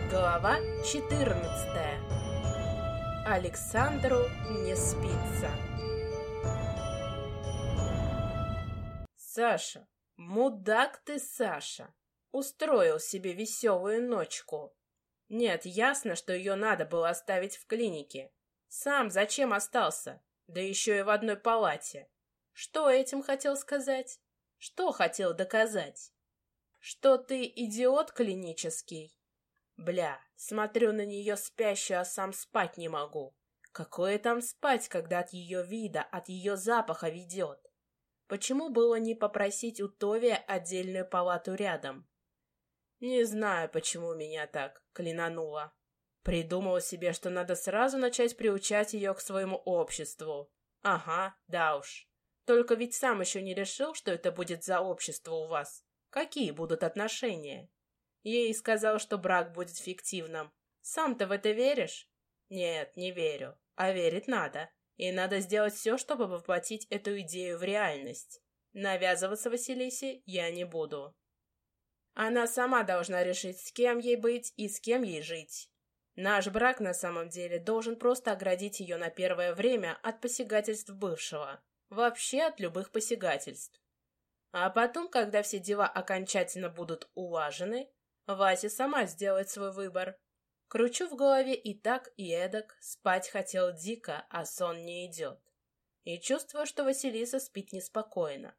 Глава 14. Александру не спится. Саша, мудак ты, Саша. Устроил себе веселую ночку. Нет, ясно, что ее надо было оставить в клинике. Сам зачем остался? Да еще и в одной палате. Что этим хотел сказать? Что хотел доказать? Что ты идиот клинический? Бля, смотрю на нее спящую, а сам спать не могу. Какое там спать, когда от ее вида, от ее запаха ведет? Почему было не попросить у Товия отдельную палату рядом? Не знаю, почему меня так клинануло. Придумал себе, что надо сразу начать приучать ее к своему обществу. Ага, да уж. Только ведь сам еще не решил, что это будет за общество у вас. Какие будут отношения? Ей сказал, что брак будет фиктивным. Сам-то в это веришь? Нет, не верю. А верить надо. И надо сделать все, чтобы воплотить эту идею в реальность. Навязываться Василисе я не буду. Она сама должна решить, с кем ей быть и с кем ей жить. Наш брак на самом деле должен просто оградить ее на первое время от посягательств бывшего. Вообще от любых посягательств. А потом, когда все дела окончательно будут улажены, Вася сама сделает свой выбор. Кручу в голове и так, и эдак, спать хотел дико, а сон не идет. И чувствую, что Василиса спит неспокойно.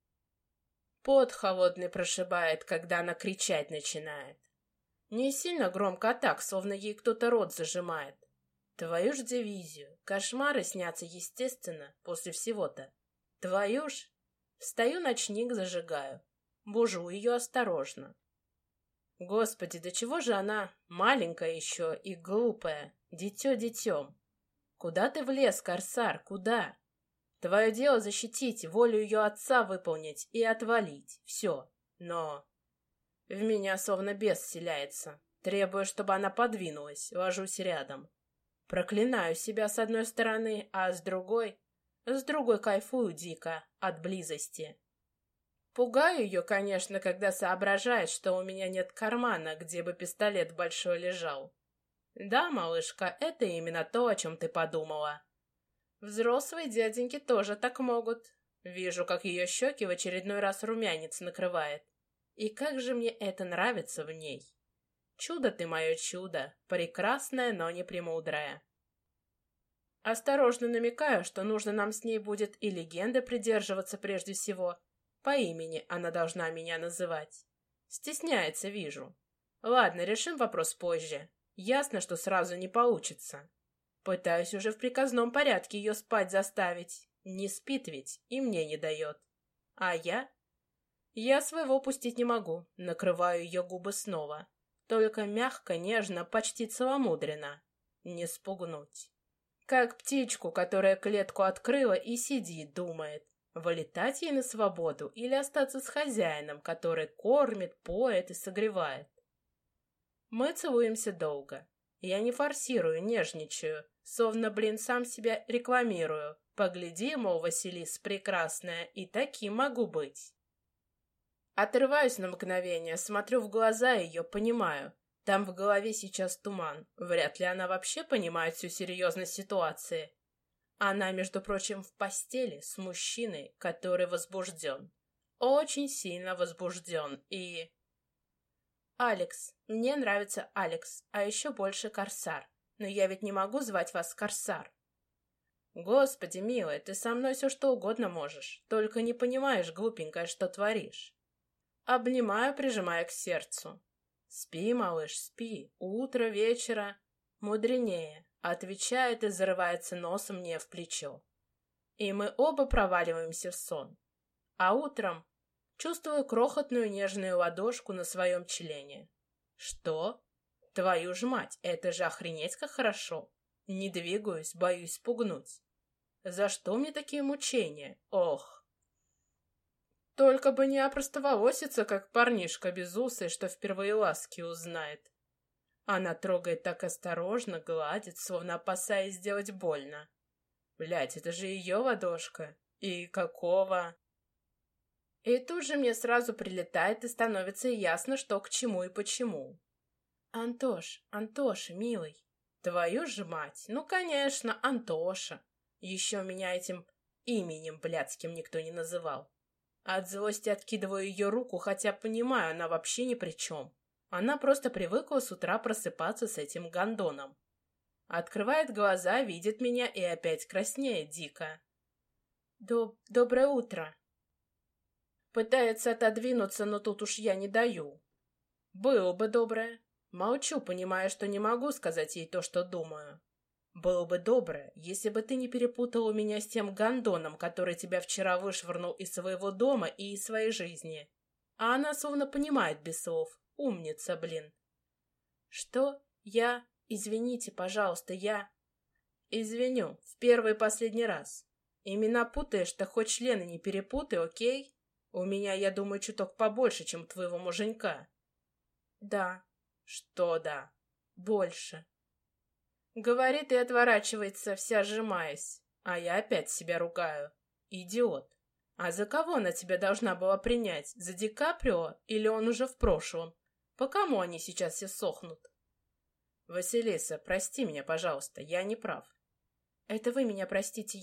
Пот холодный прошибает, когда она кричать начинает. Не сильно громко, а так, словно ей кто-то рот зажимает. Твою ж дивизию, кошмары снятся естественно, после всего-то. Твою ж... Встаю, ночник зажигаю. Бужу ее осторожно. Господи, до чего же она маленькая еще и глупая, дитё детем. Куда ты влез, корсар, куда? Твое дело защитить, волю ее отца выполнить и отвалить, все. Но в меня словно бес вселяется. Требую, чтобы она подвинулась, ложусь рядом. Проклинаю себя с одной стороны, а с другой кайфую дико от близости. Пугаю ее, конечно, когда соображает, что у меня нет кармана, где бы пистолет большой лежал. Да, малышка, это именно то, о чем ты подумала. Взрослые дяденьки тоже так могут. Вижу, как ее щеки в очередной раз румянец накрывает. И как же мне это нравится в ней. Чудо ты мое чудо, прекрасное, но не премудрое. Осторожно намекаю, что нужно нам с ней будет и легенды придерживаться прежде всего. По имени она должна меня называть. Стесняется, вижу. Ладно, решим вопрос позже. Ясно, что сразу не получится. Пытаюсь уже в приказном порядке ее спать заставить. Не спит ведь и мне не дает. А я? Я своего пустить не могу. Накрываю ее губы снова. Только мягко, нежно, почти целомудренно. Не спугнуть. Как птичку, которая клетку открыла и сидит, думает. Вылетать ей на свободу или остаться с хозяином, который кормит, поет и согревает. Мы целуемся долго. Я не форсирую, нежничаю, словно, сам себя рекламирую. Погляди, мол, Василис прекрасная, и таким могу быть. Отрываюсь на мгновение, смотрю в глаза ее, понимаю. Там в голове сейчас туман. Вряд ли она вообще понимает всю серьезность ситуации. Она, между прочим, в постели с мужчиной, который возбужден. Очень сильно возбужден и... Алекс. Мне нравится Алекс, а еще больше Корсар. Но я ведь не могу звать вас Корсар. Господи, милая, ты со мной все что угодно можешь. Только не понимаешь, глупенькая, что творишь. Обнимаю, прижимая к сердцу. Спи, малыш, спи. Утро, вечера. Мудренее. Отвечает и зарывается носом мне в плечо. И мы оба проваливаемся в сон. А утром чувствую крохотную нежную ладошку на своем члене. Что? Твою ж мать, это же охренеть как хорошо. Не двигаюсь, боюсь спугнуть. За что мне такие мучения? Ох! Только бы не опростоволоситься, как парнишка безусый, что впервые ласки узнает. Она трогает так осторожно, гладит, словно опасаясь сделать больно. Блядь, это же ее ладошка. И какого? И тут же мне сразу прилетает и становится ясно, что к чему и почему. Антоша, милый. Твою же мать, ну, конечно, Антоша. Еще меня этим именем блядским никто не называл. От злости откидываю ее руку, хотя понимаю, она вообще ни при чем. Она просто привыкла с утра просыпаться с этим гондоном. Открывает глаза, видит меня и опять краснеет дико. Доброе утро. Пытается отодвинуться, но тут уж я не даю. Было бы доброе. Молчу, понимая, что не могу сказать ей то, что думаю. Было бы доброе, если бы ты не перепутала меня с тем гондоном, который тебя вчера вышвырнул из своего дома и из своей жизни. А она словно понимает без слов. Умница, блин. Что? Я? Извините, пожалуйста, я... Извиню, в первый и последний раз. Имена путаешь-то хоть члены не перепутай, окей? У меня, я думаю, чуток побольше, чем у твоего муженька. Да. Что да? Больше. Говорит и отворачивается, вся сжимаясь. А я опять себя ругаю. Идиот. А за кого она тебя должна была принять? За Ди Каприо или он уже в прошлом? По кому они сейчас все сохнут? Василиса, прости меня, пожалуйста, я не прав. Это вы меня простите,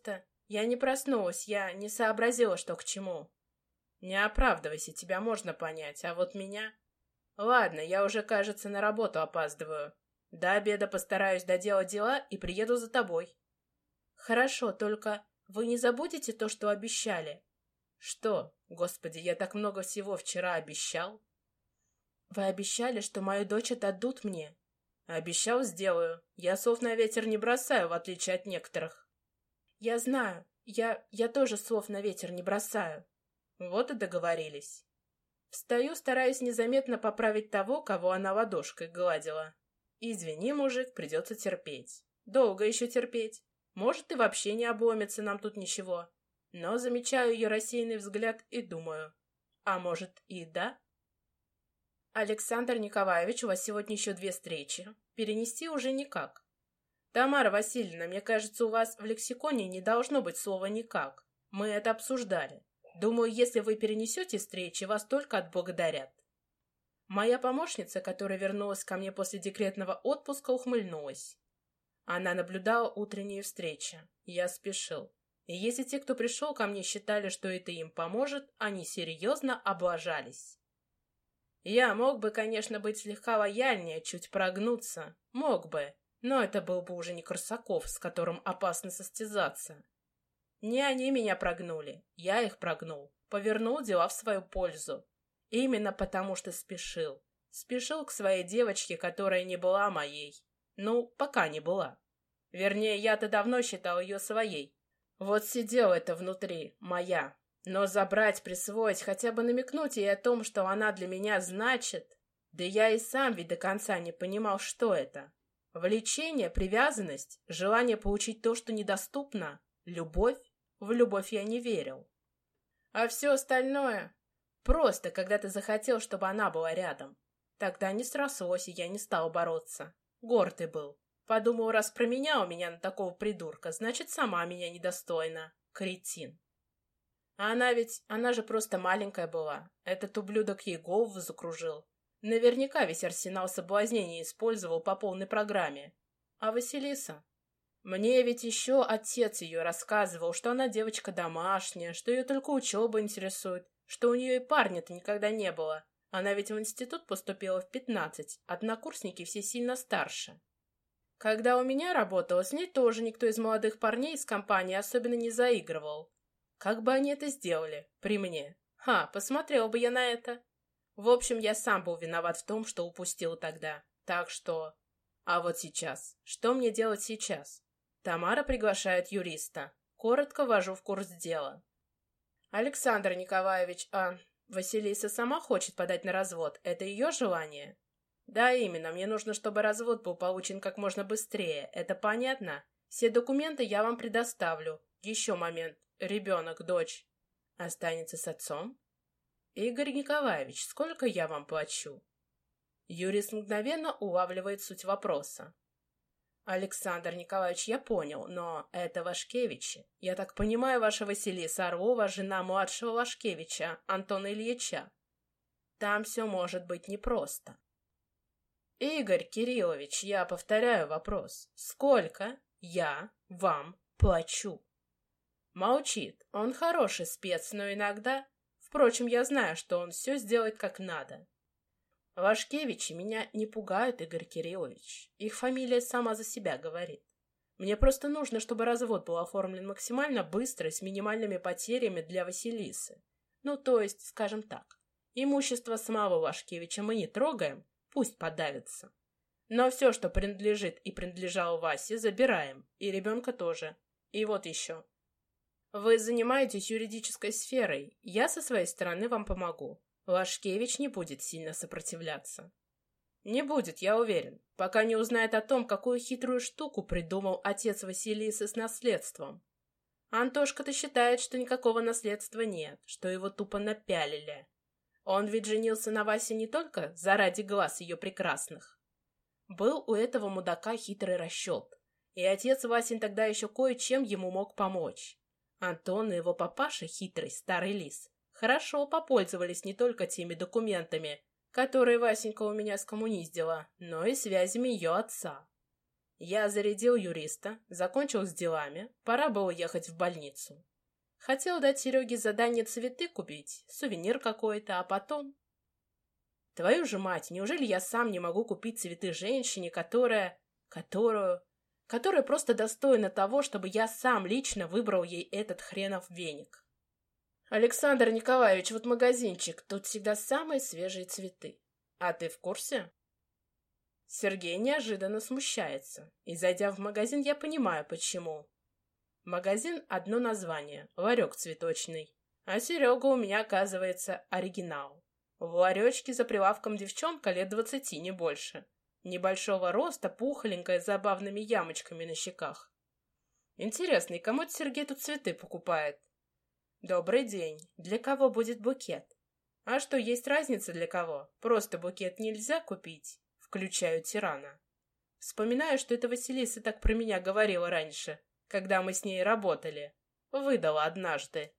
Я не проснулась, я не сообразила, что к чему. Не оправдывайся, тебя можно понять, а вот меня... Ладно, я уже, кажется, на работу опаздываю. До обеда постараюсь доделать дела и приеду за тобой. Хорошо, только вы не забудете то, что обещали? Что? Господи, я так много всего вчера обещал. Вы обещали, что мою дочь отдадут мне. Обещал, сделаю. Я слов на ветер не бросаю, в отличие от некоторых. Я знаю. Я тоже слов на ветер не бросаю. Вот и договорились. Встаю, стараясь незаметно поправить того, кого она ладошкой гладила. Извини, мужик, придется терпеть. Долго еще терпеть. Может, и вообще не обломится нам тут ничего. Но замечаю ее рассеянный взгляд и думаю. А может, и да? Александр Николаевич, у вас сегодня еще 2 встречи. Перенести уже никак. Тамара Васильевна, мне кажется, у вас в лексиконе не должно быть слова «никак». Мы это обсуждали. Думаю, если вы перенесете встречи, вас только отблагодарят. Моя помощница, которая вернулась ко мне после декретного отпуска, ухмыльнулась. Она наблюдала утренние встречи. Я спешил. И если те, кто пришел ко мне, считали, что это им поможет, они серьезно облажались. Я мог бы, конечно, быть слегка лояльнее, чуть прогнуться. Мог бы. Но это был бы уже не Корсаков, с которым опасно состязаться. Не они меня прогнули, я их прогнул, повернул дела в свою пользу. Именно потому, что спешил. Спешил к своей девочке, которая не была моей. Ну, пока не была. Вернее, я-то давно считал ее своей. Вот сидел это внутри, моя. Но забрать, присвоить, хотя бы намекнуть ей о том, что она для меня значит... Да я и сам ведь до конца не понимал, что это. Влечение, привязанность, желание получить то, что недоступно... Любовь? В любовь я не верил. А все остальное... Просто, когда ты захотел, чтобы она была рядом. Тогда не срослось, и я не стал бороться. Гордый был. Подумал, раз променял меня на такого придурка, значит, сама меня недостойна. Кретин. А она же просто маленькая была. Этот ублюдок ей голову закружил. Наверняка весь арсенал соблазнений использовал по полной программе. А Василиса? Мне ведь еще отец ее рассказывал, что она девочка домашняя, что ее только учеба интересует, что у нее и парня-то никогда не было. Она ведь в институт поступила в 15, однокурсники все сильно старше. Когда у меня работала, с ней тоже никто из молодых парней из компании особенно не заигрывал. Как бы они это сделали? При мне? Посмотрел бы я на это. В общем, я сам был виноват в том, что упустил тогда. Так что... А вот сейчас? Что мне делать сейчас? Тамара приглашает юриста. Коротко ввожу в курс дела. Александр Николаевич, Василиса сама хочет подать на развод. Это ее желание? Да, именно. Мне нужно, чтобы развод был получен как можно быстрее. Это понятно? Все документы я вам предоставлю. Еще момент. Ребенок, дочь. Останется с отцом? Игорь Николаевич, сколько я вам плачу? Юрист мгновенно улавливает суть вопроса. Александр Николаевич, я понял, но это Вашкевичи. Я так понимаю, ваша Василиса Орлова, жена младшего Вашкевича, Антона Ильича. Там все может быть непросто. Игорь Кириллович, я повторяю вопрос. Сколько я вам плачу? Молчит. Он хороший спец, но иногда... Впрочем, я знаю, что он все сделает как надо. Вашкевичи меня не пугают, Игорь Кириллович. Их фамилия сама за себя говорит. Мне просто нужно, чтобы развод был оформлен максимально быстро и с минимальными потерями для Василисы. Ну, то есть, скажем так, имущество самого Вашкевича мы не трогаем, пусть подавится. Но все, что принадлежит и принадлежало Васе, забираем, и ребенка тоже. И вот еще. Вы занимаетесь юридической сферой, я со своей стороны вам помогу. Вашкевич не будет сильно сопротивляться. Не будет, я уверен, пока не узнает о том, какую хитрую штуку придумал отец Василисы с наследством. Антошка-то считает, что никакого наследства нет, что его тупо напялили. Он ведь женился на Васе не только заради глаз ее прекрасных. Был у этого мудака хитрый расчет, и отец Васин тогда еще кое-чем ему мог помочь. Антон и его папаша, хитрый старый лис, хорошо попользовались не только теми документами, которые Васенька у меня скоммуниздила, но и связями ее отца. Я зарядил юриста, закончил с делами, пора было ехать в больницу. Хотел дать Сереге задание цветы купить, сувенир какой-то, а потом... Твою же мать, неужели я сам не могу купить цветы женщине, которая просто достойна того, чтобы я сам лично выбрал ей этот хренов веник? Александр Николаевич, вот магазинчик, тут всегда самые свежие цветы. А ты в курсе? Сергей неожиданно смущается, и, зайдя в магазин, я понимаю, почему. Магазин — одно название, ларек цветочный, а Серега у меня, оказывается, оригинал. В ларечке за прилавком девчонка лет 20, не больше. Небольшого роста, пухоленькая, с забавными ямочками на щеках. Интересно, и кому это Сергей тут цветы покупает? Добрый день. Для кого будет букет? А что, есть разница для кого? Просто букет нельзя купить? Включаю тирана. Вспоминаю, что эта Василиса так про меня говорила раньше, когда мы с ней работали. Выдала однажды.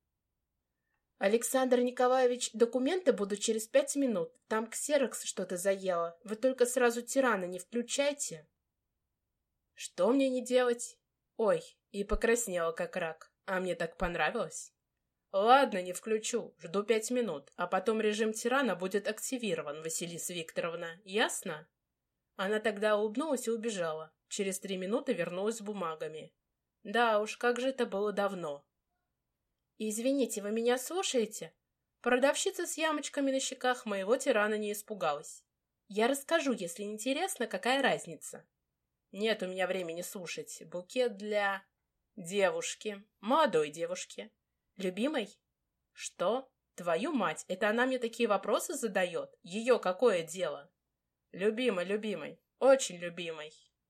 Александр Николаевич, документы будут через 5 минут. Там ксерокс что-то заело. Вы только сразу тирана не включайте. Что мне не делать? Ой, и покраснела как рак. А мне так понравилось. Ладно, не включу. Жду 5 минут. А потом режим тирана будет активирован, Василиса Викторовна. Ясно? Она тогда улыбнулась и убежала. Через 3 минуты вернулась с бумагами. Да уж, как же это было давно. «Извините, вы меня слушаете?» Продавщица с ямочками на щеках моего тирана не испугалась. «Я расскажу, если интересно, какая разница». «Нет у меня времени слушать. Букет для... девушки. Молодой девушки. Любимой?» «Что? Твою мать, это она мне такие вопросы задает? Ее какое дело?» «Любимой. Очень любимой».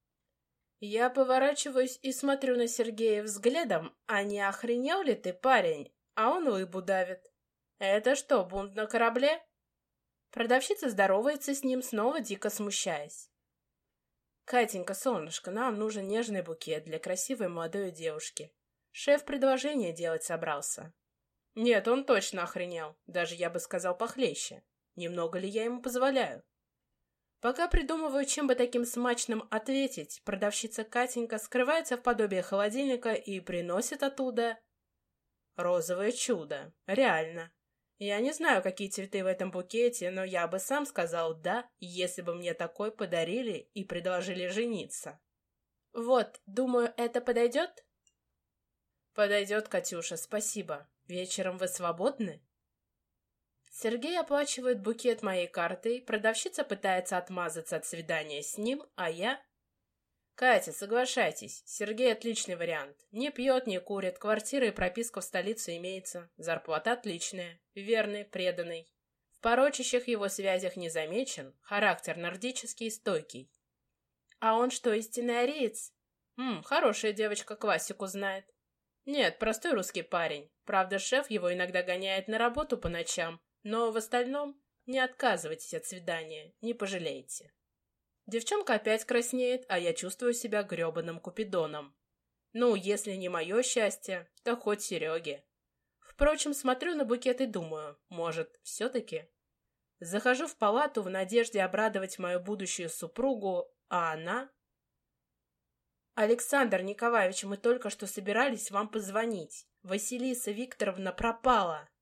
Я поворачиваюсь и смотрю на Сергея взглядом, а не охренел ли ты, парень? А он лыбу давит. Это что, бунт на корабле? Продавщица здоровается с ним, снова дико смущаясь. Катенька, солнышко, нам нужен нежный букет для красивой молодой девушки. Шеф предложение делать собрался. Нет, он точно охренел. Даже, я бы сказал, похлеще. Немного ли я ему позволяю? Пока придумываю, чем бы таким смачным ответить, продавщица Катенька скрывается в подобие холодильника и приносит оттуда... розовое чудо. Реально. Я не знаю, какие цветы в этом букете, но я бы сам сказал «да», если бы мне такой подарили и предложили жениться. Вот, думаю, это подойдет? Подойдет, Катюша, спасибо. Вечером вы свободны? Сергей оплачивает букет моей картой, продавщица пытается отмазаться от свидания с ним, а я... Катя, соглашайтесь, Сергей отличный вариант. Не пьет, не курит, квартира и прописка в столице имеется, зарплата отличная, верный, преданный. В порочащих его связях не замечен, характер нордический и стойкий. А он что, истинный ариец? Хорошая девочка, классику знает. Нет, простой русский парень. Правда, шеф его иногда гоняет на работу по ночам, но в остальном не отказывайтесь от свидания, не пожалеете. Девчонка опять краснеет, а я чувствую себя грёбаным купидоном. Ну, если не мое счастье, то хоть Сереге. Впрочем, смотрю на букет и думаю, может, все-таки... Захожу в палату в надежде обрадовать мою будущую супругу, а она... «Александр Николаевич, мы только что собирались вам позвонить. Василиса Викторовна пропала!»